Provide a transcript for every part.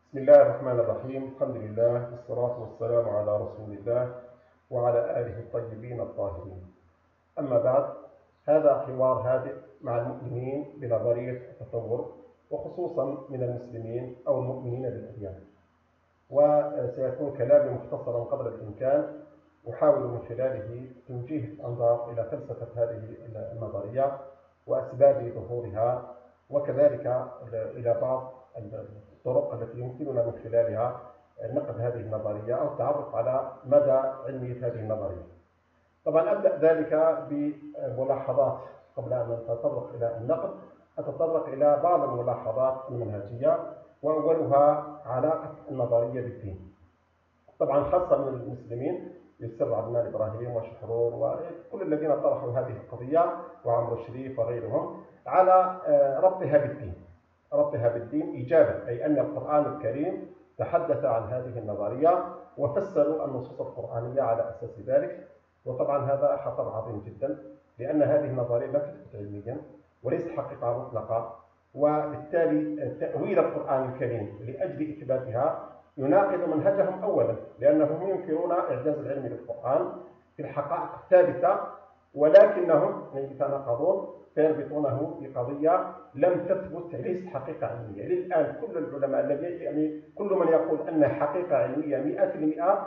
بسم الله الرحمن الرحيم. الحمد لله والصلاة والسلام على رسول الله وعلى آله الطيبين الطاهرين. أما بعد، هذا حوار هادئ مع المؤمنين بنظرية التطور، وخصوصا من المسلمين أو المؤمنين بالأديان. وسيكون كلامي مختصرا قدر الإمكان، أحاول من خلاله توجيه الأنظار إلى فلسفة هذه النظرية وأسباب ظهورها، وكذلك إلى بعض الطرق التي يمكننا من خلالها نقد هذه النظرية أو التعرف على مدى علمية هذه النظرية. طبعا أبدأ ذلك بملاحظات قبل أن نتطرق إلى النقد. أتطرق إلى بعض الملاحظات المنهجية، وأولها علاقة النظرية بالدين. طبعا خاصة من المسلمين يسر عدنان إبراهيم وشحرور وكل الذين طرحوا هذه القضية وعمرو الشريف وغيرهم على ربطها بالدين إيجابا، أي أن القرآن الكريم تحدث عن هذه النظرية وفسروا النصوص القرآنية على أساس ذلك. وطبعا هذا خطر عظيم جدا، لأن هذه النظرية لا تثبت علميا وليست حقيقة مطلقة، وبالتالي تأويل القرآن الكريم لأجل إثباتها يناقض منهجهم أولا، لأنهم ينكرون إعجاز العلم للقرآن في الحقائق الثابتة، ولكنهم يتناقضون فيربطونه بقضية لم تثبت، ليست حقيقة علمية. للآن كل العلماء الذين كل من يقول أنها حقيقة علمية 100%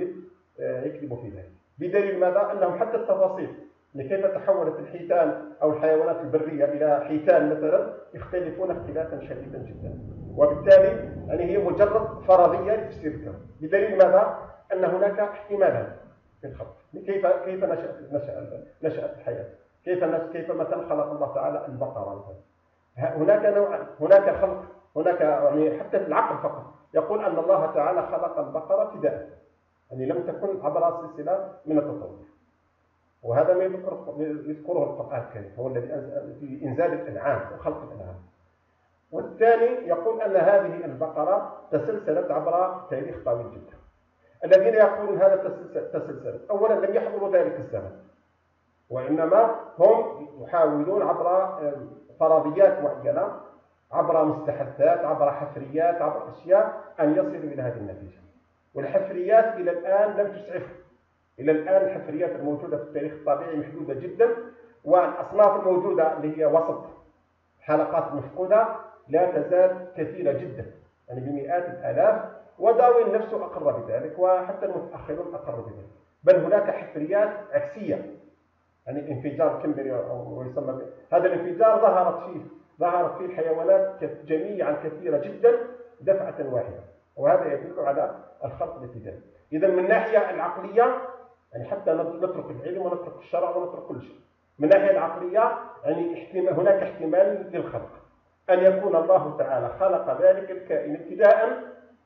يكذب في ذلك. بدليل ماذا؟ أنهم حتى التفاصيل كيف تحولت الحيتان أو الحيوانات البرية إلى حيتان مثلا يختلفون اختلافا شديدا جدا، وبالتالي هي مجرد فرضية لتفسير الكون. بدليل ماذا؟ أن هناك احتمالات في الخلق. كيف نشأت الحياة؟ كيف مثلا خلق الله تعالى البقرة مثلا؟ هناك نوع، هناك خلق، هناك حتى في العقل فقط يقول أن الله تعالى خلق البقرة ابتداء، لم تكن عبر سلسلة من التطور. وهذا ما يذكره القرآن الكريم، هو الذي في إنزال الأنعام وخلق الأنعام. والثاني يقول أن هذه البقرة تسلسلت عبر تاريخ طويل جدا. الذين يقولون هذا تسلسلت، أولا لم يحضروا ذلك الزمن، وإنما هم يحاولون عبر فرضيات معينة، عبر مستحدثات، عبر حفريات، عبر أشياء أن يصلوا إلى هذه النتيجة. والحفريات إلى الآن لم تسعفهم. إلى الآن الحفريات الموجودة في التاريخ الطبيعي محدودة جدا، والأصناف الموجودة اللي هي وسط حلقات مفقودة لا تزال كثيرة جدا، بمئات الآلاف، وداروين نفسه أقر بذلك، وحتى المتأخرون أقروا بذلك. بل هناك حفريات عكسية، انفجار كمبري أو يسمى هذا الانفجار ظهرت فيه الحيوانات جميعا كثيرة جدا دفعة واحدة، وهذا يدل على الخلق الابتدائي. إذا من الناحية العقلية حتى نترك العلم ونترك الشرع ونترك كل شيء، من الناحية العقلية هناك احتمال للخلق، أن يكون الله تعالى خلق ذلك الكائن ابتداء،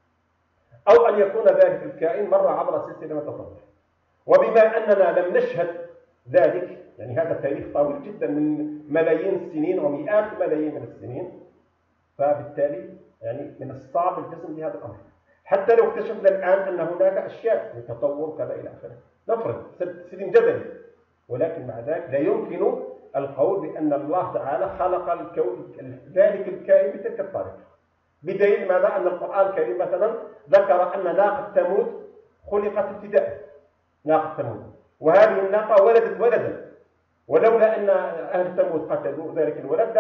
أو أن يكون ذلك الكائن مر عبر سلسلة تطور. وبما أننا لم نشهد ذلك، هذا تاريخ طويل جدا من ملايين السنين ومئات الملايين من السنين، فبالتالي من الصعب الجزم بهذا الأمر. حتى لو اكتشفنا الآن أن هناك أشياء تطور كذا إلى آخره، نفرض سلم جدلي، ولكن مع ذلك لا يمكن القول بأن الله تعالى خلق ذلك الكائن بتلك الطريقة. بدليل ماذا؟ أن القرآن الكريم مثلا ذكر أن ناقة ثمود خلقت ابتداء، ناقة ثمود، وهذه الناقة ولدت ولدا، ولولا أن أهل ثمود قتلوا ذلك الولد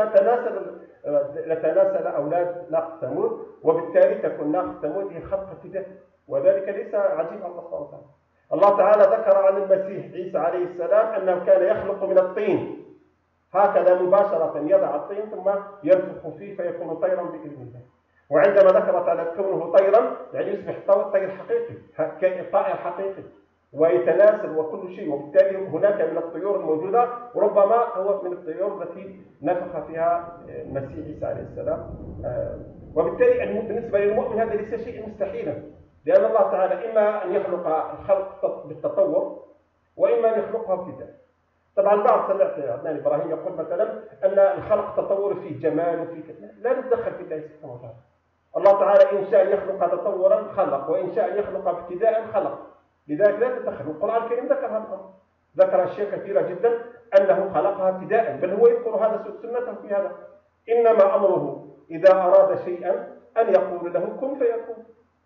لتناسل أولاد ناقة ثمود، وبالتالي تكون ناقة ثمود هي خلق ابتداء، وذلك ليس عجيب على الله سبحانه وتعالى. الله تعالى ذكر عن المسيح عيسى عليه السلام أنه كان يخلق من الطين، هكذا مباشرة يضع الطين ثم ينفخ فيه فيكون طيرا بإذن الله. وعندما ذكرت على كونه طيرا يصبح طير حقيقي، طائر حقيقي ويتناسل وكل شيء، وبالتالي هناك من الطيور الموجودة ربما هو من الطيور التي نفخ فيها المسيح عيسى عليه السلام. وبالتالي بالنسبة للمؤمن هذا ليس شيء مستحيلا، لأن الله تعالى إما أن يخلق الخلق بالتطور، وإما أن يخلقها ابتداء. طبعا بعض سمعت عدنان إبراهيم يقول مثلا أن الخلق التطور فيه جمال وفيه لا نتدخل في الله سبحانه وتعالى. الله تعالى إن شاء يخلق تطورا خلق، وإن شاء يخلق ابتداء خلق، لذلك لا تتدخل. القرآن الكريم ذكر هذا الأمر، ذكر أشياء كثيرة جدا أنه خلقها ابتداء، بل هو يذكر هذا سنته في هذا. إنما أمره إذا أراد شيئا أن يقول له كن فيكون.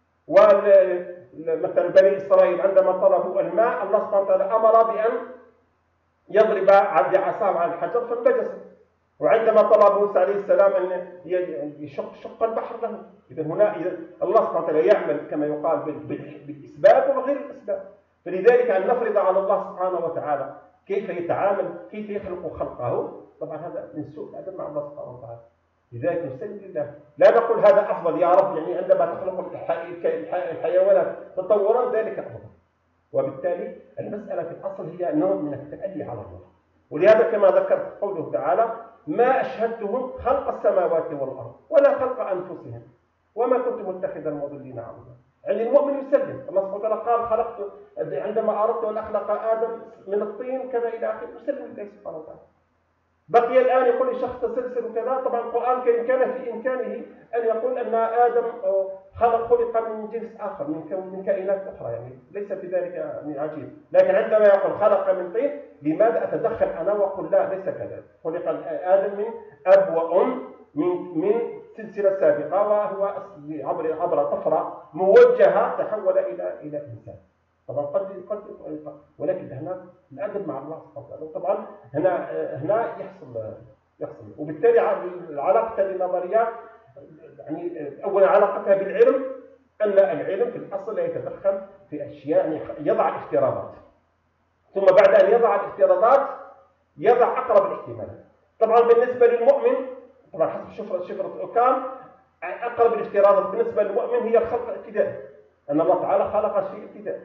ومثلا بني إسرائيل عندما طلبوا الماء الله سبحانه وتعالى أمر بأن يضرب بعصاه على الحجر فانبجس. وعندما طلب موسى عليه السلام أن يشق البحر له. إذا هنا الله سبحانه وتعالى يعمل كما يقال بالأسباب وغير الأسباب. فلذلك أن نفرض على الله سبحانه وتعالى كيف يتعامل، كيف يخلق خلقه، طبعا هذا من سوء الأدب مع الله سبحانه وتعالى. لذلك نسلم لله، لا نقول هذا أفضل يا رب، يعني عندما تخلق الحيوانات تطورا ذلك أفضل. وبالتالي المسألة في الأصل هي نوع من التألي على الله. ولهذا كما ذكرت قوله تعالى ما أشهدتهم خلق السماوات والأرض ولا خلق أنفسهم وما كنت متخذ المضلين عضدا. يعني المؤمن يسلم، الله سبحانه وتعالى قال خلقت عندما أردت أن أخلق آدم من الطين كذا إلى آخره، يسلم لله سبحانه وتعالى. بقي الآن يقول لشخص تسلسل وكذا، طبعا القرآن كان في إمكانه أن يقول أن آدم خلق من جنس آخر من كائنات أخرى، يعني ليس في ذلك من عجيب. لكن عندما يقول خلق من طين، لماذا أتدخل أنا وأقول لا ليس كذلك؟ خلق آدم من أب وأم من سلسلة سابقة، وهو عبر طفرة موجهة تحول إلى إنسان. طبعا قد ولكن هنا الأدب مع الله سبحانه وتعالى. طبعا هنا يحصل وبالتالي علاقة النظريات يعني أولا علاقتها بالعلم، أن العلم في الأصل لا يتدخل في أشياء، يعني يضع الافتراضات، ثم بعد أن يضع الافتراضات يضع أقرب الاحتمالات. طبعا بالنسبة للمؤمن، طبعا حسب شفرة أوكام، أقرب الافتراضات بالنسبة للمؤمن هي الخلق الابتدائي، أن الله تعالى خلق شيء ابتدائي.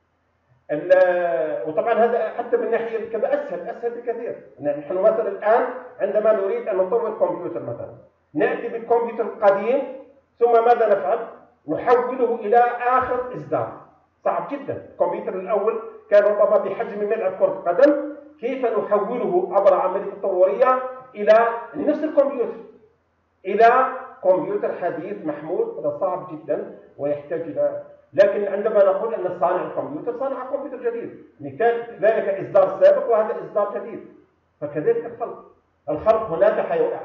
وطبعا هذا حتى من ناحية كذا أسهل بكثير. نحن مثلا الآن عندما نريد أن نطور كمبيوتر مثلا، نأتي بالكمبيوتر القديم ثم ماذا نفعل؟ نحوله إلى آخر إصدار. صعب جدا. الكمبيوتر الأول كان ربما بحجم ملعب كرة قدم، كيف نحوله عبر عملية تطورية إلى نفس الكمبيوتر إلى كمبيوتر حديث محمول؟ هذا صعب جدا ويحتاج إلى، لكن عندما نقول أن صانع الكمبيوتر صانع كمبيوتر جديد، مثال ذلك إصدار سابق وهذا إصدار جديد. فكذلك الخلق هناك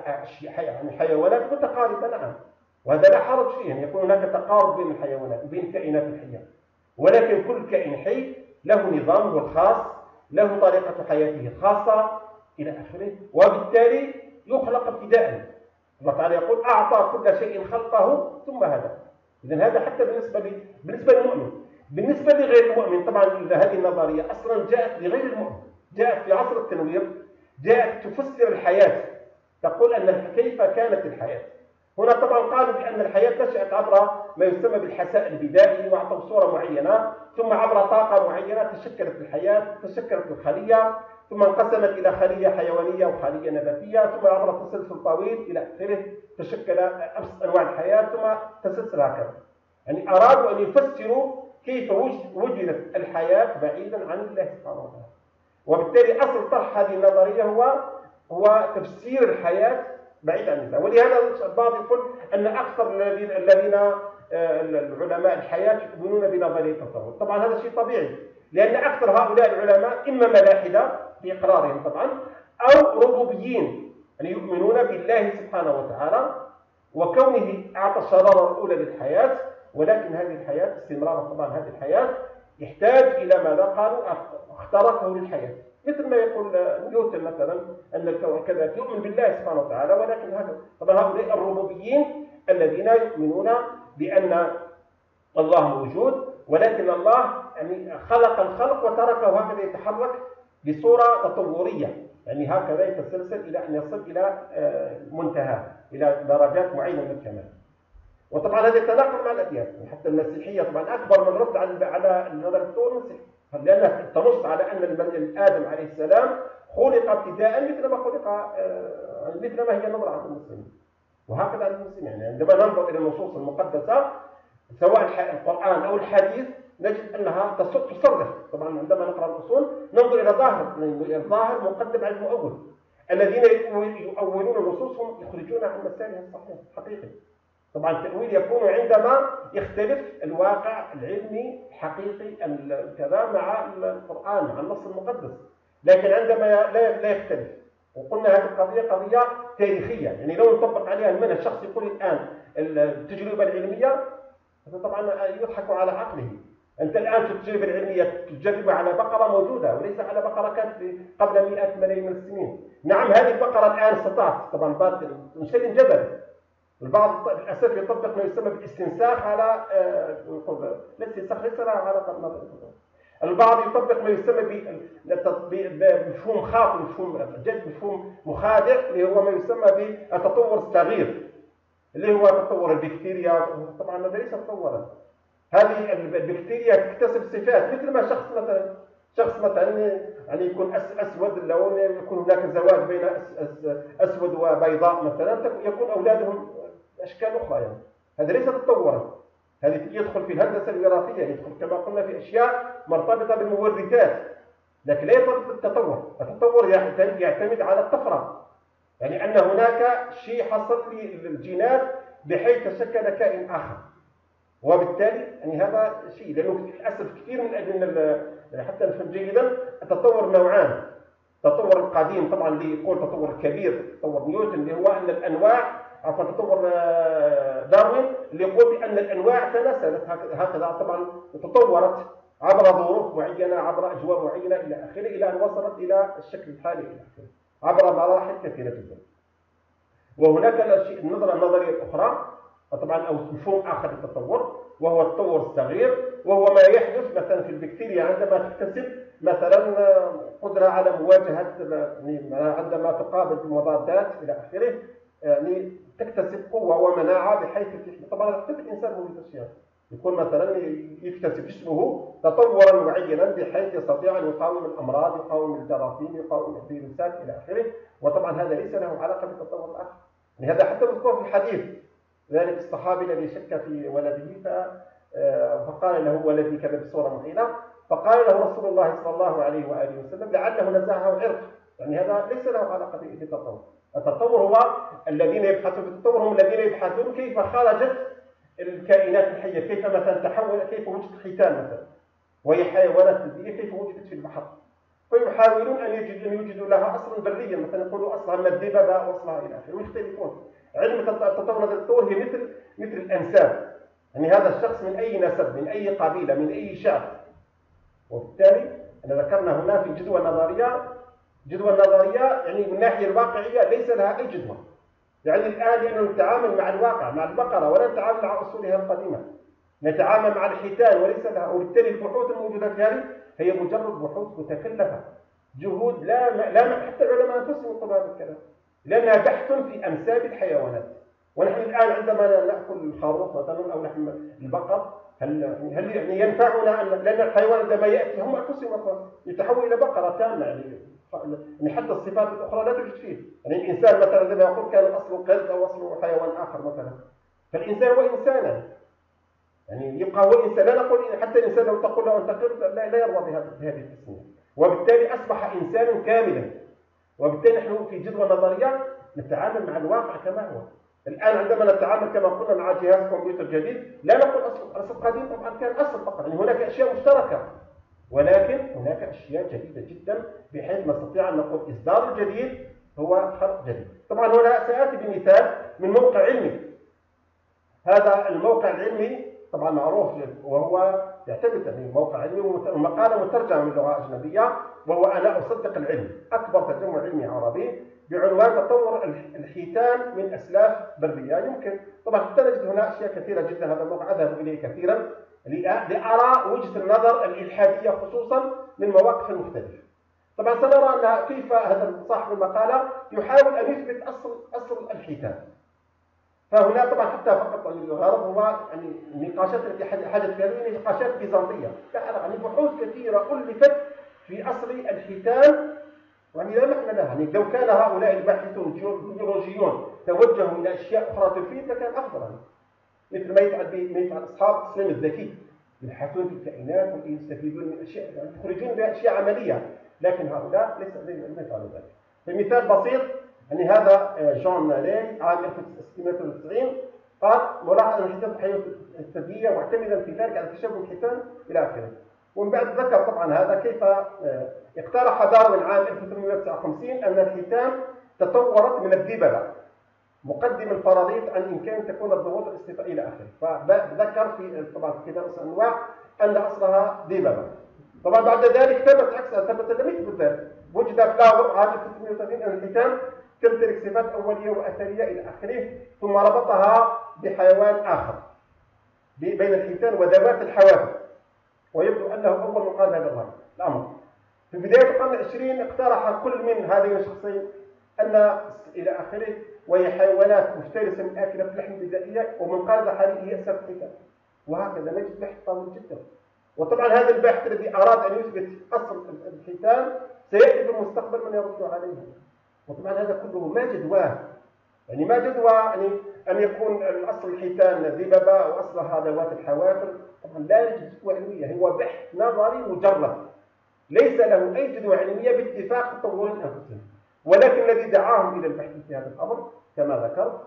حيوانات متقاربة، نعم، وهذا لا حرج فيه أن يكون هناك تقارب بين الحيوانات وبين الكائنات الحية، ولكن كل كائن حي له نظامه الخاص، له طريقة حياته الخاصة إلى آخره، وبالتالي يخلق ابتداء. الله تعالى يقول أعطى كل شيء خلقه ثم هدى. إذن هذا حتى بالنسبة للمؤمن. بالنسبة لغير المؤمن طبعا هذه النظرية أصلا جاءت لغير المؤمن، جاءت في عصر التنوير، جاءت تفسر الحياة، تقول أن كيف كانت الحياة. هنا طبعا قالوا بأن الحياة نشأت عبر ما يسمى بالحساء البدائي، وأعطوا صورة معينة، ثم عبر طاقة معينة تشكلت الحياة، تشكلت الخلية، ثم انقسمت إلى خلية حيوانية وخلية نباتية، ثم عبر تسلسل طويل إلى آخره تشكل أبسط أنواع الحياة، ثم تسلسل هكذا. يعني أرادوا أن يفسروا كيف وجدت الحياة بعيدا عن الله سبحانه وتعالى. وبالتالي أصل طرح هذه النظرية هو تفسير الحياة بعيد عن الله. ولهذا البعض يقول أن أكثر الذين العلماء الحياة يؤمنون بنظرية التطور. طبعا هذا شيء طبيعي، لأن أكثر هؤلاء العلماء إما ملاحدة في إقرارهم طبعا، أو ربوبيين، يعني يؤمنون بالله سبحانه وتعالى وكونه أعطى الشرارة الأولى للحياة، ولكن هذه الحياة استمرار طبعا هذه الحياة يحتاج إلى ماذا؟ قالوا اخترقه للحياة، مثل ما يقول نيوتن مثلا أن الكون كذا، يؤمن بالله سبحانه وتعالى، ولكن هذا طبعا هؤلاء الربوبيين الذين يؤمنون بأن الله موجود، ولكن الله يعني خلق الخلق وتركه هكذا يتحرك بصورة تطورية، يعني هكذا يتسلسل إلى أن يصل إلى منتهى، إلى درجات معينة من الكمال. وطبعا هذا يتناقض مع الأديان، حتى المسيحية طبعا أكبر من رد على نظرية التطور المسيحي، لأنها تنص على أن آدم عليه السلام خلق ابتداء مثل ما هي نظرة عند المسلمين، وهكذا عند المسلمين. يعني عندما ننظر إلى النصوص المقدسة سواء القرآن أو الحديث نجد أنها تصرح. طبعا عندما نقرأ الأصول ننظر إلى الظاهر مقدم على المؤول. الذين يؤولون النصوص هم يخرجون عن مسائلها الصحيح حقيقي. طبعا التأويل يكون عندما يختلف الواقع العلمي الحقيقي كذا مع القرآن مع النص المقدس، لكن عندما لا يختلف وقلنا هذه القضية قضية تاريخية، يعني لو نطبق عليها المنهج، شخص يقول الآن التجربة العلمية طبعا يضحك على عقله. أنت الآن في التجربة العلمية تجربها على بقرة موجودة وليس على بقرة كانت قبل مئات الملايين من السنين. نعم هذه البقرة الآن استطاعت، طبعا شيء جدلي، البعض للأسف يطبق ما يسمى بالاستنساخ على الاستنساخ ليس له علاقة. البعض يطبق ما يسمى بمفهوم خاطئ، مفهوم مخادع، اللي هو ما يسمى بالتطور الصغير، اللي هو تطور البكتيريا. طبعا هذا ليس تطورا، هذه البكتيريا تكتسب صفات، مثل ما شخص مثلا يعني يكون اسود اللون، يكون هناك زواج بين اسود وبيضاء مثلا، يكون اولادهم اشكال اخرى. يعني هذا ليس تطورا، هذه يدخل في الهندسه الوراثيه، يدخل كما قلنا في اشياء مرتبطه بالمورثات، لكن لا يرتبط بالتطور. التطور يعتمد على الطفره، يعني ان هناك شيء حصل للجينات بحيث تشكل كائن اخر، وبالتالي يعني هذا شيء، لانه للاسف كثير من حتى نفهم جيدا التطور نوعان. التطور القديم طبعا اللي يقول التطور الكبير، تطور نيوتن، اللي هو ان الانواع، عفوا تطور داروين اللي يقول بان الانواع تناسلت هكذا، طبعا تطورت عبر ظروف معينه، عبر اجواء معينه الى اخره، الى ان وصلت الى الشكل الحالي الى اخره، عبر مراحل كثيره جدا. وهناك النظره النظريه الاخرى طبعا او مفهوم اخر للتطور، وهو التطور الصغير، وهو ما يحدث مثلا في البكتيريا عندما تكتسب مثلا قدره على مواجهه، يعني عندما تقابل بمضادات الى اخره، يعني تكتسب قوه ومناعه بحيث طبعا حتى الانسان هو اشياء يكون مثلا يكتسب جسمه تطورا معينا بحيث يستطيع ان يقاوم الامراض، يقاوم الجراثيم، يقاوم الفيروسات الى اخره. وطبعا هذا ليس له علاقه بالتطور الاخر، يعني هذا حتى مذكور في الحديث. ذلك الصحابي الذي شك في ولده فقال له ولدي كذا بصوره معينه، فقال له رسول الله صلى الله عليه واله وسلم لعله نزعه عرق، يعني هذا ليس له علاقه بالتطور. التطور هو الذين يبحثون في التطور هم الذين يبحثون كيف خرجت الكائنات الحيه، كيف مثلا تحول، كيف وجدت الحيتان مثلا، وهي حيوانات بريه، كيف وجدت في البحر، فيحاولون ان يوجدوا لها اصلا بريا، مثلا يقولوا اصلها من الدببه واصلها الى اخره، ويختلفون. علم التطور هذا التطور هي مثل الانساب، يعني هذا الشخص من اي نسب، من اي قبيله، من اي شعب. وبالتالي انا ذكرنا هنا في جدوى النظريه يعني من الناحيه الواقعيه ليس لها اي جدوى. يعني الان لاننا نتعامل مع الواقع، مع البقره، ولا نتعامل مع اصولها القديمه، نتعامل مع الحيتان وليس لها. وبالتالي البحوث الموجوده في هذه هي مجرد بحوث متكلفه، جهود لا حتى العلماء انفسهم يقولوا هذا الكلام، لانها بحث في انساب الحيوانات. ونحن الان عندما ناكل الخروف مثلا او لحم البقر، هل يعني ينفعنا لان الحيوان عندما ياتي هم انفسهم يتحول الى بقره تامه، يعني حتى الصفات الاخرى لا توجد فيه. يعني الانسان مثلا عندما يقول كان اصله قرد او اصله حيوان اخر مثلا، فالانسان هو انسانا، يعني يبقى هو انسان. لا نقول حتى الانسان لو تقول له انت قرد لا يرضى بهذه التسميه، وبالتالي اصبح انسانا كاملا. وبالتالي نحن في جدوى نظريه نتعامل مع الواقع كما هو. الان عندما نتعامل كما قلنا مع جهاز كمبيوتر جديد، لا نقول اصل قديم، طبعا كان اصل فقط، يعني هناك اشياء مشتركه، ولكن هناك اشياء جديده جدا بحيث نستطيع ان نقول اصدار الجديد هو خلق جديد. طبعا هنا ساتي بمثال من موقع علمي. هذا الموقع العلمي طبعا معروف، وهو يعتمد يعني موقع علمي ومقاله مترجمه من لغه اجنبيه، وهو انا اصدق العلم، اكبر ترجمه علمي عربي بعنوان تطور الحيتان من اسلاف بريه. يمكن طبعا حتى نجد هنا اشياء كثيره جدا، هذا الموقع اذهب اليه كثيرا لارى وجهه النظر الالحاديه خصوصا من مواقف المختلفه. طبعا سنرى ان كيف هذا صاحب المقاله يحاول ان يثبت اصل الحيتان. فهنا طبعا حتى فقط الغرض هو يعني النقاشات التي حدثت في هذه نقاشات بيزنطيه، يعني بحوث كثيره الفت في اصل الحيتان، يعني لا معنى لها. يعني لو كان هؤلاء الباحثون الجيولوجيون توجهوا الى اشياء اخرى تفيد لكان افضل، مثل ما يفعل اصحاب السلم الذكي، يبحثون في الكائنات ويستفيدون من اشياء، يعني يخرجون بها اشياء عمليه، لكن هؤلاء ليس يفعلوا ذلك. فمثال بسيط، يعني هذا جون لي عام 1690 قال ملاحظ ان الحيتان الثدييه معتمدا في ذلك على تشابه الحيتان الى اخره. ومن بعد ذكر طبعا هذا كيف اقترح داروين عام 1859 أن الحيتان تطورت من الدببة، مقدم الفرضية عن إمكان تكون الضغوط الاستيطائية إلى آخره. فذكر في طبعا في كتاب أنواع أن أصلها دببة. طبعا بعد ذلك ثبت لم يثبت ذلك. وجد فلاور عام 1830 أن الحيتان تمتلك صفات أولية وأثرية إلى آخره، ثم ربطها بحيوان آخر بين الحيتان وذوات الحوافر، ويبدو أنه أول من قال هذا الأمر. في بداية القرن العشرين اقترح كل من هذين الشخصين أن إلى آخره وهي حيوانات مفترسة من آكلة اللحم البدائية، ومن قال حاليا هي أسباب الحيتان. وهكذا نجد بحث طويل جدا. وطبعا هذا الباحث الذي أراد أن يثبت أصل الحيتان سيأتي في المستقبل من يرد عليه. وطبعا هذا كله ما جدواه، يعني ما جدوى يعني أن يكون الأصل الحيتان ذبابة أو أصلها ذوات الحوافر. طبعا لا يوجد جدوى علمية، هو بحث نظري مجرد ليس له أي جدوى علمية باتفاق مطورين أنفسهم. ولكن الذي دعاهم إلى البحث في هذا الأمر كما ذكرت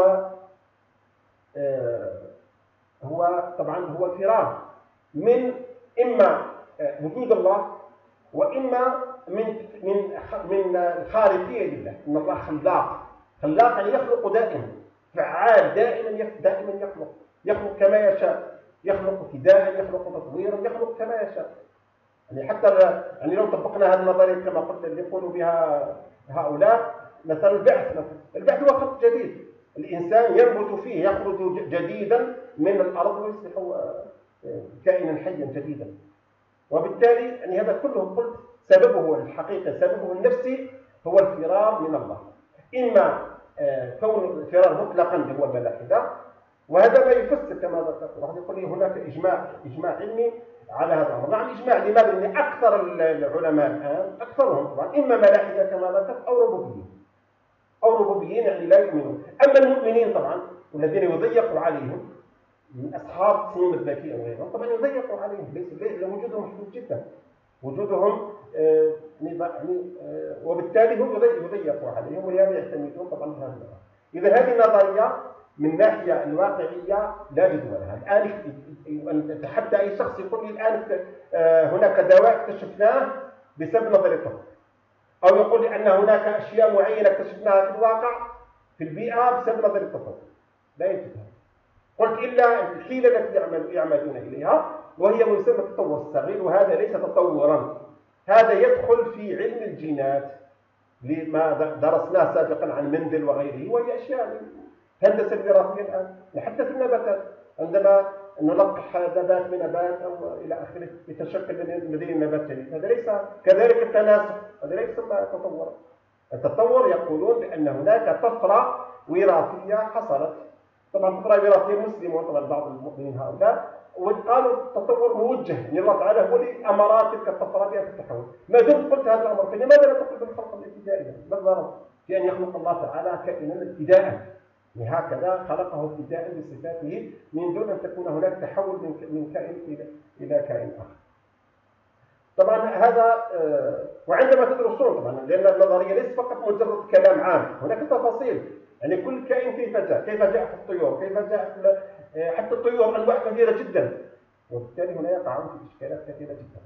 هو طبعا هو الفرار من إما وجود الله، وإما من الخارقية لله. إن الله خلاق يعني يخلق دائما، فعال دائما يخلق كما يشاء، يخلق ابتداء، يخلق تطويرا، يخلق كما يشاء. يعني حتى يعني لو طبقنا هذه النظرية كما قلت اللي يقولوا بها هؤلاء، مثلا البعث هو خلق جديد، الإنسان ينبت فيه، يخرج جديدا من الأرض ويصبح كائنا حيا جديدا. وبالتالي يعني هذا كله قلت سببه الحقيقة، سببه النفسي هو الفرار من الله. إما كون الفرار مطلقا اللي هو الملاحدة، وهذا ما يفسر كما ذكرت. واحد يقول لي هناك إجماع علمي على هذا الأمر. نعم إجماع، لماذا؟ لأن أكثر العلماء الآن أكثرهم طبعا إما ملاحدة كما ذكرت أو ربوبيين يعني لا يؤمنون. أما المؤمنين طبعا والذين يضيق عليهم من أصحاب سموم الذكية وغيرهم طبعا يضيق عليهم، ليس وجودهم محدود جدا، وجودهم وبالتالي هم يضيق عليهم، ولهذا يعتمدون طبعا هذا. إذا هذه النظرية من ناحية الواقعية لا جدوى لها. الآن أن أتحدى أي شخص يقول لي الآن هناك دواء اكتشفناه بسبب نظرية الطب، أو يقول لي أن هناك أشياء معينة اكتشفناها في الواقع في البيئة بسبب نظرية الطب، لا يوجد. قلت إلا الحيلة التي يعملون إليها، وهي ما يسمى التطور الصغير، وهذا ليس تطورا، هذا يدخل في علم الجينات لما درسناه سابقا عن مندل وغيره، وهي أشياء الهندسة الوراثية الآن. حتى في النباتات عندما نلقح نبات من نبات أو إلى آخره يتشكل لديه النبات جديد، هذا ليس كذلك التناسخ، هذا ليس يسمى تطورا. التطور يقولون بأن هناك طفرة وراثية حصلت، طبعا طفرة وراثية مسلمة، طبعا بعض المؤمنين هؤلاء وقالوا التطور موجه، ان الله تعالى هو اللي امر تلك الطفرات بان تتحول. ما دمت قلت هذا الامر فلماذا لا تقول بالخلق الابتدائي؟ ما الضرر في ان يخلق الله تعالى كائنا ابتداء؟ هكذا خلقه ابتداء بصفاته من دون ان تكون هناك تحول من كائن الى كائن اخر. طبعا هذا وعندما تدرسون طبعا، لان النظريه ليست فقط مجرد كلام عام، هناك تفاصيل. يعني كل كائن كيف جاء في الطيور، كيف جاء حتى الطيور انواع كثيره جدا، وبالتالي هنا يقعون في اشكالات كثيره جدا.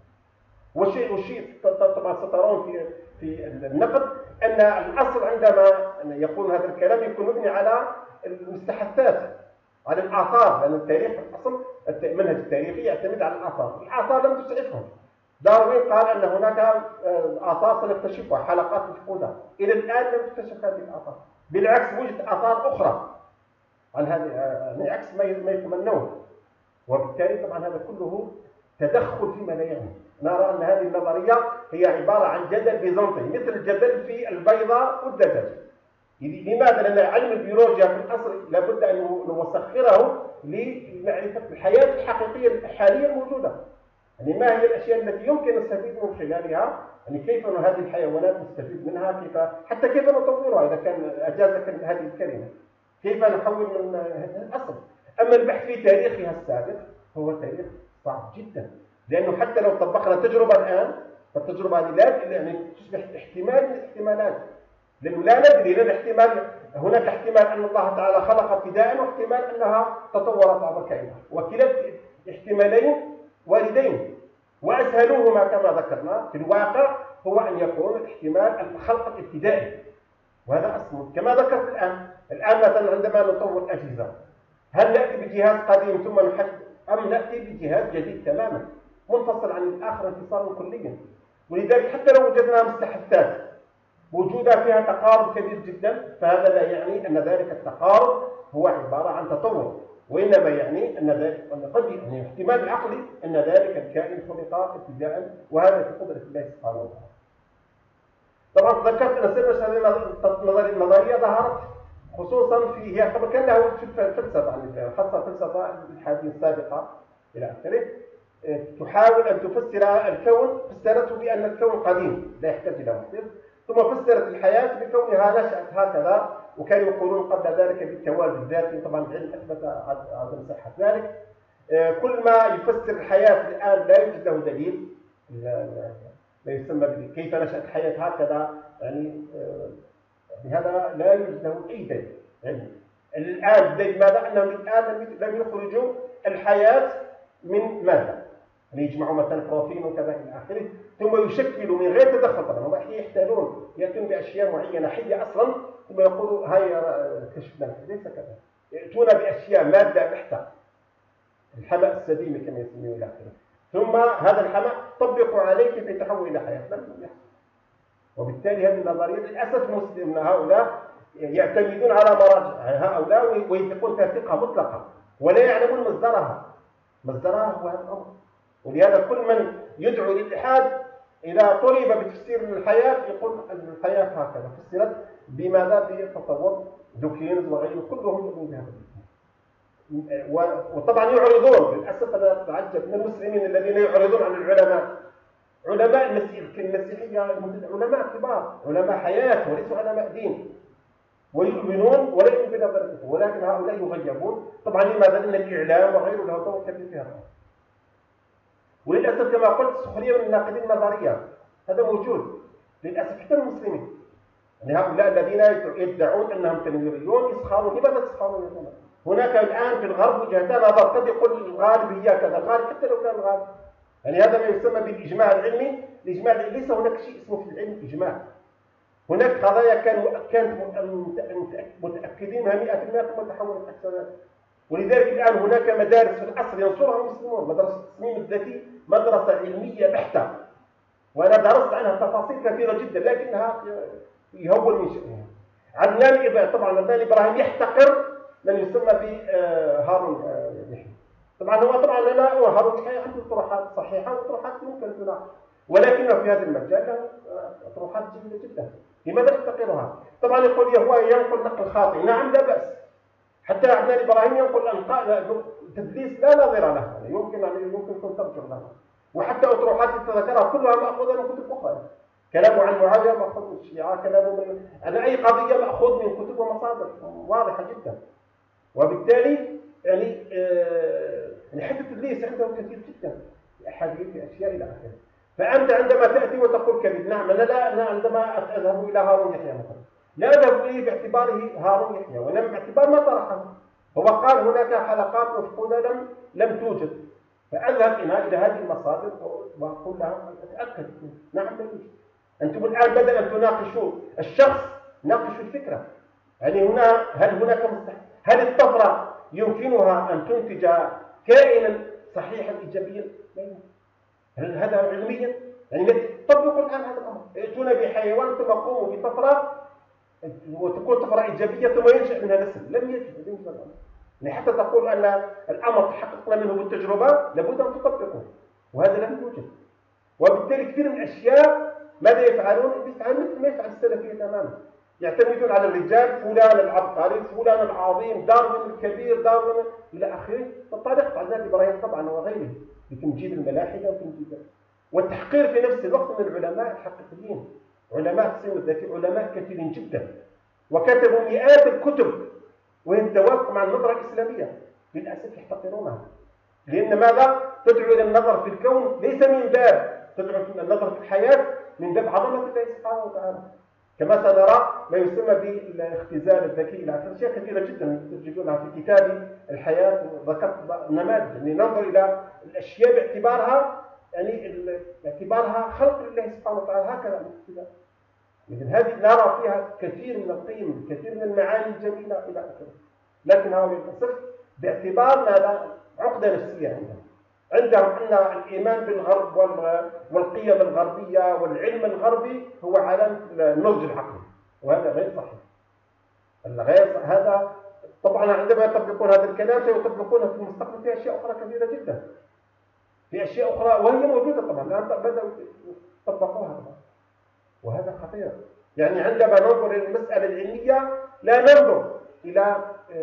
والشيء طبعا سترون في النقد ان الاصل عندما يقول هذا الكلام يكون مبني على المستحثات، على الاثار، لان التاريخ الاصل المنهج التاريخي يعتمد على الاثار لم تسعفهم. داروين قال ان هناك اثار سنكتشفها، حلقات مفقوده، الى الان لم تكتشف هذه الاثار، بالعكس وجدت اثار اخرى عن هذه عكس ما يتمنون. وبالتالي طبعا هذا كله تدخل فيما لا يعني. نرى ان هذه النظريه هي عباره عن جدل بيزنطي، مثل الجدل في البيضه والدجاج. لماذا؟ لان علم البيولوجيا في الاصل لابد ان نسخره لمعرفه الحياه الحقيقيه الحاليه الموجوده. يعني ما هي الاشياء التي يمكن نستفيد من خلالها؟ يعني كيف هذه الحيوانات نستفيد منها، حتى كيف نطورها اذا كان اجازك هذه الكلمه، كيف نحول من الاصل. اما البحث في تاريخها السابق هو تاريخ صعب جدا، لانه حتى لو طبقنا تجربه الان، فالتجربه هذه لا يعني تصبح احتمال من الاحتمالات، لانه لا ندري، لان احتمال هناك احتمال ان الله تعالى خلق ابتداء، واحتمال انها تطورت بعض الكائنات، وكلا الاحتمالين واردين. وأسهلهما كما ذكرنا في الواقع هو أن يكون الاحتمال الخلق الابتدائي، وهذا أصل كما ذكرت الآن مثلا عندما نطور أجهزة، هل نأتي بجهاز قديم ثم نحدث، أم نأتي بجهاز جديد تماما منفصل عن الآخر انفصالا كليا؟ ولذلك حتى لو وجدنا مستحدثات وجودها فيها تقارب كبير جدا، فهذا لا يعني أن ذلك التقارب هو عبارة عن تطور، وإنما يعني أن ذلك قد يعني احتمال العقلي أن ذلك الكائن خلق ابتداء، وهذا في قدرة الله سبحانه وتعالى. طبعا ذكرت أن سر النظرية ظهرت خصوصا في هي طبعا كان له في الفلسفة، يعني خاصة الفلسفة الحادية السابقة إلى آخره، تحاول أن تفسر الكون، فسرته بأن الكون قديم لا يحتاج إلى مصدر، ثم فسرت الحياة بكونها نشأت هكذا، وكانوا يقولون قبل ذلك بالتوازن الذاتي، طبعا العلم أثبت عدم صحة ذلك. كل ما يفسر الحياة الآن لا يوجد له دليل، ما يسمى كيف نشأت الحياة هكذا، يعني بهذا لا يوجد له أي دليل علمي. الآن ماذا؟ أنهم الآن لم يخرجوا الحياة من ماذا؟ يعني يجمعوا مثلا بروتين وكذا إلى آخره، ثم يشكلوا من غير تدخل. طبعا هم يحتاجون يأتون بأشياء معينة حية أصلا، ثم يقولوا هاي كشفنا، ليس كذا، يأتون بأشياء مادة بحتة، الحمأ السديمي كما يسميه إلى آخره، ثم هذا الحمأ طبقوا عليه كيف يتحول إلى حياة، لم يحصل. وبالتالي هذه النظرية للأسف مسلم هؤلاء يعتمدون على مراجع هؤلاء ويثقون فيها ثقة مطلقة ولا يعلمون مصدرها هو هذا الأمر. ولهذا كل من يدعو للإلحاد إذا طلب بتفسير الحياة يقول الحياة هكذا فسرت بماذا؟ بالتطور، دوكينز وغيره كلهم يؤمنون بهذا. وطبعا يعرضون، للأسف أنا أتعجب من المسلمين الذين يعرضون عن العلماء، علماء المسيحية علماء كبار، علماء حياة وليسوا علماء دين، ويؤمنون ولا يؤمنون بنظرته، ولكن هؤلاء يغيبون. طبعا لماذا؟ لأن الإعلام وغيره له دور كبير في هذا. وللأسف كما قلت سخرية من الناقدين النظرية، هذا موجود للأسف حتى المسلمين، يعني هؤلاء الذين يدعون أنهم تنويريون يسخرون. لماذا تسخرون؟ هناك الآن في الغرب وجهتان نظر، قد يقول الغالب هي كذا، الغالب حتى لو كان الغالب، يعني هذا ما يسمى بالإجماع العلمي. الإجماع ليس هناك شيء اسمه في العلم إجماع، هناك قضايا كانت متأكدين منها 100% ثم تحولت أكثر. ولذلك الآن هناك مدارس في العصر ينصرها المسلمون، مدرسة التصميم الذكي، مدرسة علمية بحتة، وأنا درست عنها تفاصيل كثيرة جدا، لكنها يهول من شأنها. عدنان طبعا عدنان إبراهيم يحتقر من يسمى بهارون يحيى. طبعا هو طبعا لا، هارون يحيى عنده طروحات صحيحة وطروحات ممكن تناقش، ولكنه في هذا المجال له طروحات جيدة جدا. لماذا يحتقرها؟ طبعا يقول هو ينقل نقل خاطئ، نعم لا بأس، حتى عدنان إبراهيم ينقل تدليس لا نظير له، يعني يمكن يكون ترجع له. وحتى أطروحات ذكرها كلها مأخوذة من كتب أخرى، كلامه عن معاوية مأخوذ من الشيعة، كلامه من أي قضية مأخوذ من كتب ومصادر واضحة جدا. وبالتالي يعني حتى التدليس عنده كثير جدا، أحاديث أشياء إلى آخره. فأنت عندما تأتي وتقول كذب، نعم أنا لا عندما أذهب إلى هارون يحيى مثلا لا أذهب إليه باعتباره هارون يحيى، وإنما باعتبار ما طرحه. هو قال هناك حلقات مفقودة لم توجد، فأذهب إلى هذه المصادر وأقول لها أتأكد، نعم لا توجد. أنتم الآن بدل أن تناقشوا الشخص ناقشوا الفكرة. يعني هنا هل هناك هل الطفرة يمكنها أن تنتج كائنا صحيحا إيجابيا؟ لا يمكن. هل هذا علميا؟ يعني طبقوا الآن هذا الأمر، ائتونا بحيوان ثم قوموا بطفرة وتكون طفرة إيجابية ثم ينشأ منها نسل. لم يجد الأمر. يعني حتى تقول أن الأمر تحققنا منه بالتجربة لابد أن تطبقه، وهذا لم يوجد. وبالتالي كثير من الأشياء ماذا يفعلون؟ يفعلون مثل ما يفعل السلفية تماما، يعتمدون على الرجال، فلان العبقري، فلان العظيم، داروين الكبير، داروين إلى آخره. فطريقة عدنان إبراهيم طبعا وغيره لتمجيد الملاحدة وتمجيد والتحقير في نفس الوقت من العلماء الحقيقيين، علماء التصميم الذكي، علماء كثيرين جدا، وكتبوا مئات الكتب وهي تتوافق مع النظرة الإسلامية. للأسف يحتقرونها، لأن ماذا؟ تدعو إلى النظر في الكون ليس من باب تدعو إلى النظر في الحياة من باب عظمة الله سبحانه وتعالى، كما سنرى ما يسمى بالاختزال الذكي إلى آخره. أشياء كثيرة جدا تجدونها في كتاب الحياة، ذكرت نماذج، يعني ننظر إلى الأشياء باعتبارها يعني باعتبارها خلق لله سبحانه وتعالى هكذا الابتداء. إذن هذه نرى فيها كثير من القيم، كثير من المعاني الجميلة إلى آخره. لكن هؤلاء للأسف باعتبار هذا عقدة نفسية عندهم أن الإيمان بالغرب والقيم الغربية والعلم الغربي هو علامة النضج العقلي، وهذا غير صحيح. هذا طبعا عندما يطبقون هذا الكلام سيطبقونه في المستقبل في أشياء أخرى كثيرة جدا، في أشياء أخرى وهي موجودة طبعا الآن بدأوا يطبقوها، وهذا خطير. يعني عندما ننظر إلى المسألة العلمية لا ننظر إلى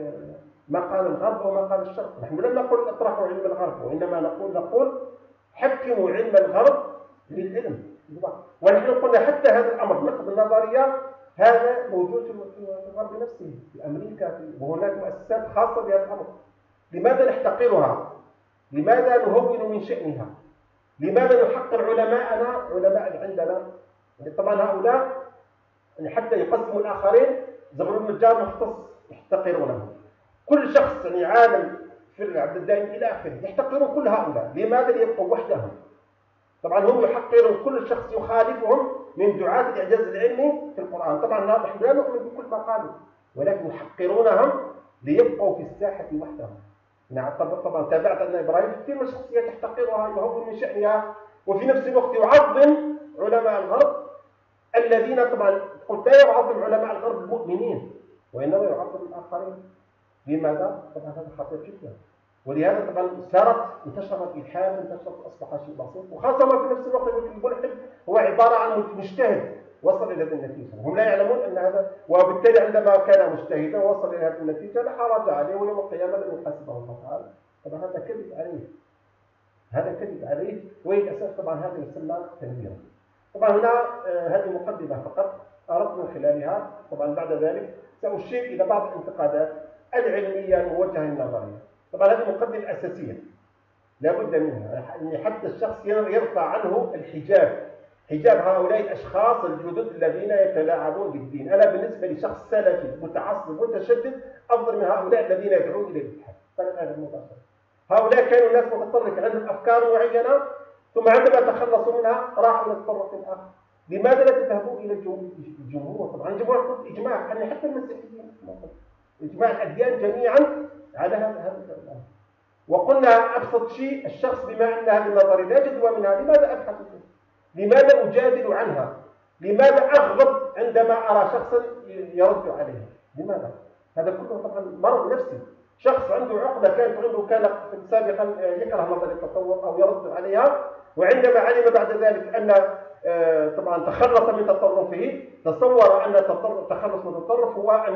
ما قال الغرب أو ما قال الشرق. نحن لم نقل اطرحوا علم الغرب، وإنما نقول حكموا علم الغرب للعلم. ونحن قلنا حتى هذا الأمر نقد النظرية هذا موجود في الغرب نفسه، في أمريكا، وهناك مؤسسات خاصة بهذا الأمر. لماذا نحتقرها؟ لماذا نهون من شأنها؟ لماذا نحقر علماءنا، علماء اللي عندنا؟ يعني طبعا هؤلاء يعني حتى يقسموا الآخرين، زغلول النجار مختص يحتقرونه. كل شخص يعني عالم في العبد الدائم إلى آخره يحتقرون كل هؤلاء. لماذا؟ ليبقوا وحدهم. طبعا هم يحقرون كل شخص يخالفهم من دعاة الإعجاز العلمي في القرآن. طبعا نحن لا نؤمن بكل ما قالوا، ولكن يحقرونهم ليبقوا في الساحة وحدهم. نعم طبعا تابعت أن إبراهيم كثير من الشخصيات يحتقرها، يهون من شأنها، وفي نفس الوقت يعظم علماء الغرب الذين طبعا قلت لا يعظم علماء الغرب المؤمنين، وإنما يعظم الآخرين. لماذا؟ طبعا هذا خطير جدا. ولهذا طبعا انتشر الإلحاد، أصبح شيء بسيط، وخاصة في نفس الوقت الملحد هو عبارة عن مجتهد وصل إلى هذه النتيجة. هم لا يعلمون أن هذا، وبالتالي عندما كان مجتهدا ووصل إلى هذه النتيجة لا حرج عليه، ويوم القيامة لن يحاسبه الله تعالى. طبعا هذا كذب عليه، هذا كذب عليه، وللأسف طبعا هذا يسمى تنويرا. طبعا هنا هذه مقدمة فقط أردت من خلالها طبعا بعد ذلك سأشير إلى بعض الانتقادات العلمية الموجهة للنظرية. طبعا هذه مقدمة أساسية لا بد منها، يعني حتى الشخص يرفع عنه حجاب هؤلاء الأشخاص الجدد الذين يتلاعبون بالدين. أنا بالنسبة لشخص سلفي متعصب متشدد أفضل من هؤلاء الذين يدعون إلى الإلحاد. فالآن المباشرة هؤلاء كانوا ناس متطرفة عندهم أفكار معينة، ثم عندما تخلصوا منها راحوا للطرف الآخر. لماذا لا تذهبوا إلى الجمهور؟ طبعا الجمهور إجماع، يعني حتى المسيحيين إجماع الأديان جميعا على هذا الأمر. وقلنا أبسط شيء الشخص بما أن هذه النظرية لا جدوى منها، لماذا أبحث فيها؟ لماذا أجادل عنها؟ لماذا أغضب عندما أرى شخصا يرد عليها؟ لماذا؟ هذا كله طبعا مرض نفسي. شخص عنده عقدة كان سابقا يكره نظرية التطور أو يرد عليها، وعندما علم بعد ذلك أن طبعا تخلص من تطرفه، تصور أن التخلص من التطرف هو أن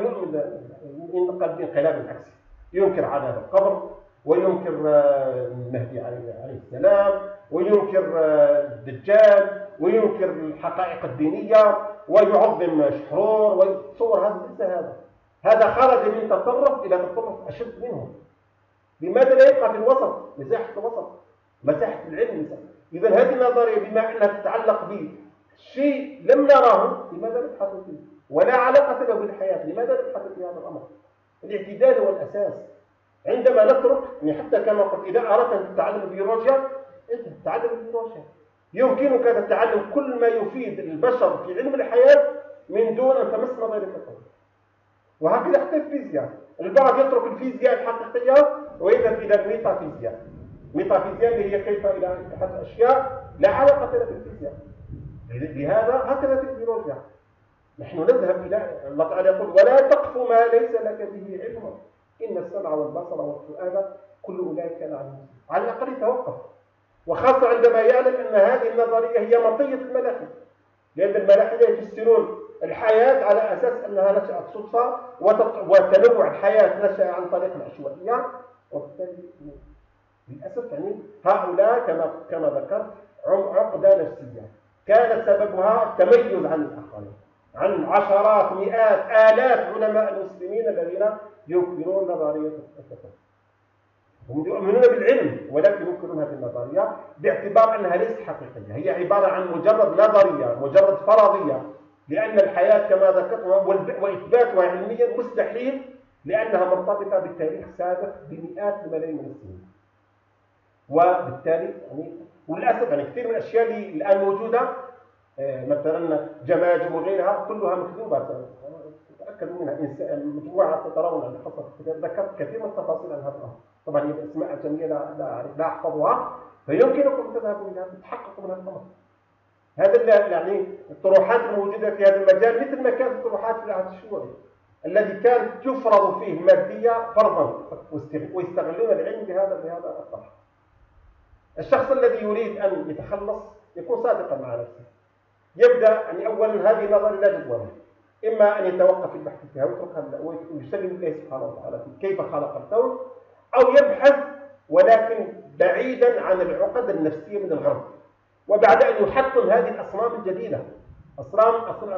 ينقل بانقلاب عكسي، ينكر عذاب القبر، وينكر المهدي عليه السلام، وينكر الدجال، وينكر الحقائق الدينية، ويعظم شحرور، ويتصور هذا ليس هذا خرج من تطرف إلى تطرف أشد منه. لماذا لا يبقى في الوسط، مساحة الوسط، مساحة العلم؟ إذا هذه النظرية بما أنها تتعلق بشيء لم نراه، لماذا نبحث فيه؟ ولا علاقة له بالحياة، لماذا نبحث في هذا الأمر؟ الاعتدال هو الأساس. عندما نترك، يعني حتى كما قلت إذا أردت أن تتعلم البيولوجيا تعلم البيولوجيا. يمكنك تتعلم كل ما يفيد البشر في علم الحياة من دون أن تمس نظرية التطور. وهكذا حتى الفيزياء، البعض يترك الفيزياء الحقيقية ويذهب إلى الميتافيزياء. الميتافيزياء اللي هي كيف إلى أحد أشياء لا علاقة لها بالفيزياء. لهذا هكذا في البيولوجيا نحن نذهب إلى الله تعالى يقول ولا تقف ما ليس لك به علم إن السمع والبصر والفؤاد كل أولئك كان عنه مسؤولا. على الأقل يتوقف، وخاصة عندما يعلم أن هذه النظرية هي مطية الملاحدة، لأن الملاحدة يفسرون الحياة على أساس أنها نشأت صدفة، وتنوع الحياة نشأ عن طريق العشوائية. وبالتالي للأسف يعني هؤلاء كما ذكرت عقدة نفسية كانت سببها التميز عن الآخرين، عن عشرات مئات آلاف علماء المسلمين الذين ينكرون نظرية التطور. هم يؤمنون بالعلم ولكن ينكرون هذه النظرية باعتبار أنها ليست حقيقية، هي عبارة عن مجرد نظرية، مجرد فرضية، لأن الحياة كما ذكرت وإثباتها علميا مستحيل، لأنها مرتبطة بالتاريخ السابق بمئات الملايين من السنين. وبالتالي يعني وللاسف يعني كثير من الاشياء اللي الان موجوده مثلا جماجم وغيرها كلها مكذوبه. تاكدوا منها. مجموعه ترون ان ذكرت كثير من التفاصيل عن هذا الامر. طبعا هي الاسماء الجميله لا احفظها، فيمكنكم تذهبوا اليها تتحققوا من هذا الامر. هذا يعني الطروحات الموجوده في هذا المجال مثل ما كانت الطروحات في العهد الشيوعي الذي كانت يفرض فيه الماديه فرضا، ويستغلون العلم بهذا الطرح. الشخص الذي يريد ان يتخلص يكون صادقا مع نفسه. يبدا يعني اولا هذه نظريه لا جدوى لها. اما ان يتوقف في البحث فيها ويسلم الله سبحانه وتعالى في كيف خلق الكون، او يبحث ولكن بعيدا عن العقد النفسيه من الغرب، وبعد ان يحطم هذه الاصنام الجديده. اصنام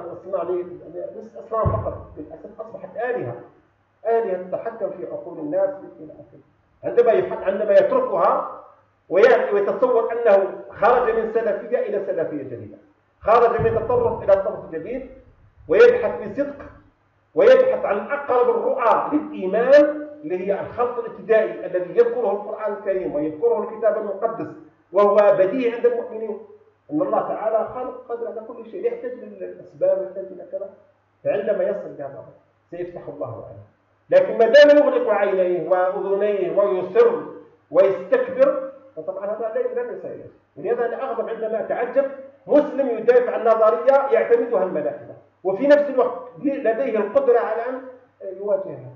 فقط للاسف اصبحت الهه تتحكم في عقول الناس الى اخره. عندما يتركها ويتصور انه خرج من سلفيه الى سلفيه جديده، خرج من تطرف الى تطرف جديد، ويبحث بصدق ويبحث عن اقرب الرؤى للايمان اللي هي الخلق الابتدائي الذي يذكره القران الكريم ويذكره الكتاب المقدس، وهو بديهي عند المؤمنين ان الله تعالى خالق قادر على كل شيء، يحتاج للاسباب ويحتاج الى كذا. فعندما يصل لهذا الامر سيفتح الله عليه. لكن ما دام يغلق عينيه واذنيه ويصر ويستكبر، فطبعا هذا لا يسير. ولهذا انا اغضب عندما اتعجب مسلم يدافع عن نظريه يعتمدها الملائكه، وفي نفس الوقت لديه القدره على ان يواجهها،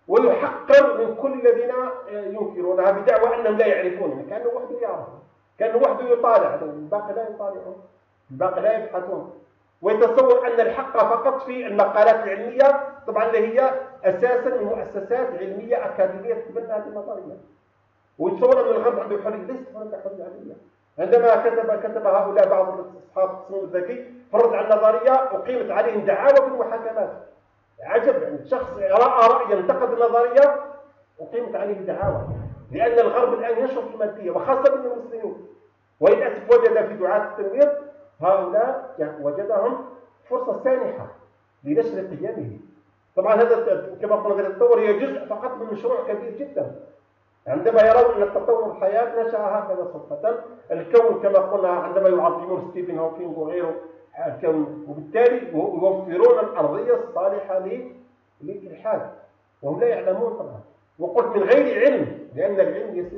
ويحقر من كل الذين ينكرونها بدعوى انهم لا يعرفون، كانه وحده يعرف، كانه وحده يطالع، الباقي لا يطالعون، الباقي لا يبحثون، ويتصور ان الحق فقط في المقالات العلميه، طبعا اللي هي اساسا من مؤسسات علميه اكاديميه تتبنى هذه النظريه. ويتصور ان الغرب عنده حريه، ليست هناك حريه علميه. عندما كتب هؤلاء بعض اصحاب التصميم الذكي فرض على النظريه وقيمت عليهم دعاوى في المحاكمات. عجب، يعني شخص راى رايا انتقد النظريه وقيمت عليه دعاوى، لان الغرب الان ينشر في الماديه وخاصه من المسلمين. وللاسف وجد في دعاة التنوير هؤلاء وجدهم فرصه سانحه لنشر قيمه. طبعا هذا كما قلنا التطور هي جزء فقط من مشروع كبير جدا. عندما يرون ان التطور الحياه نشا هكذا صدفه، الكون كما قلنا عندما يعظمون ستيفن هوكينج وغيره الكون، وبالتالي يوفرون الارضيه الصالحه للالحاد وهم لا يعلمون طبعا. وقلت من غير علم، لان العلم يسير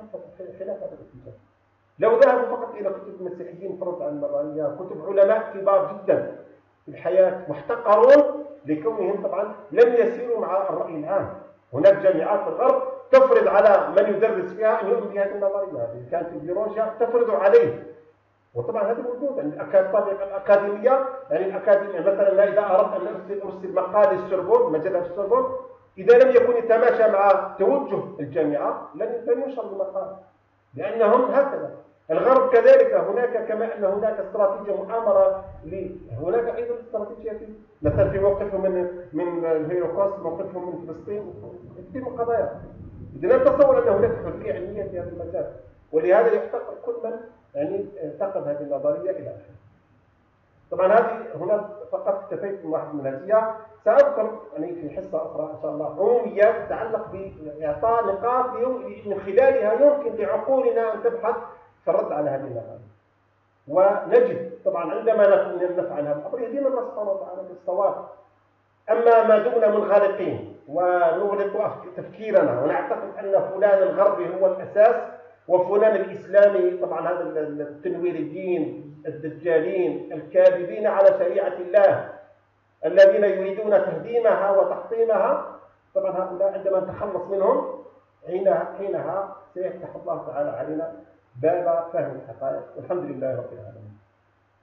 خلاف هذا الاتجاه. لو ذهبوا فقط الى كتب المسيحيين فرض عن النظريه، كتب علماء كبار جدا في الحياه محتقرون لكونهم طبعا لم يسيروا مع الراي العام. هناك جامعات في الغرب تفرض على من يدرس فيها ان يؤمن بهذه النظريه، اذا كان في البيولوجيا تفرض عليه. وطبعا هذا موجود عند الطريقه الاكاديميه، يعني الاكاديميه مثلا اذا اردت ان ارسل مقال للسوربون، مجله السوربون، اذا لم يكن يتماشى مع توجه الجامعه لن ينشر المقال، لانهم هكذا. الغرب كذلك، هناك كما ان هناك استراتيجيه مؤامره هناك ايضا استراتيجيه مثلا في موقفهم من الهولوكوست، موقفهم من فلسطين، كثير من القضايا. اذا لم تصور ان هناك حريه علميه في هذا المجال، ولهذا يحتقر كل من يعني انتقد هذه النظريه الى اخره. طبعا هذه هنا فقط اكتفيت من واحد منهجيه، ساذكر يعني في حصه اخرى ان شاء الله عموميات تتعلق باعطاء نقاط من خلالها يمكن لعقولنا ان تبحث في الرد على هذه النظريه. ونجد طبعا عندما نفعل هذا الامر يهدينا الله سبحانه وتعالى بالصواب. اما ما دمنا منغلقين ونغلق تفكيرنا ونعتقد ان فلان الغربي هو الاساس وفلان الاسلامي، طبعا هذا التنويريين الدجالين الكاذبين على شريعه الله الذين يريدون تهديمها وتحطيمها، طبعا هؤلاء عندما نتخلص منهم حينها سيفتح الله تعالى علينا باب فهم الحقائق، والحمد لله رب العالمين.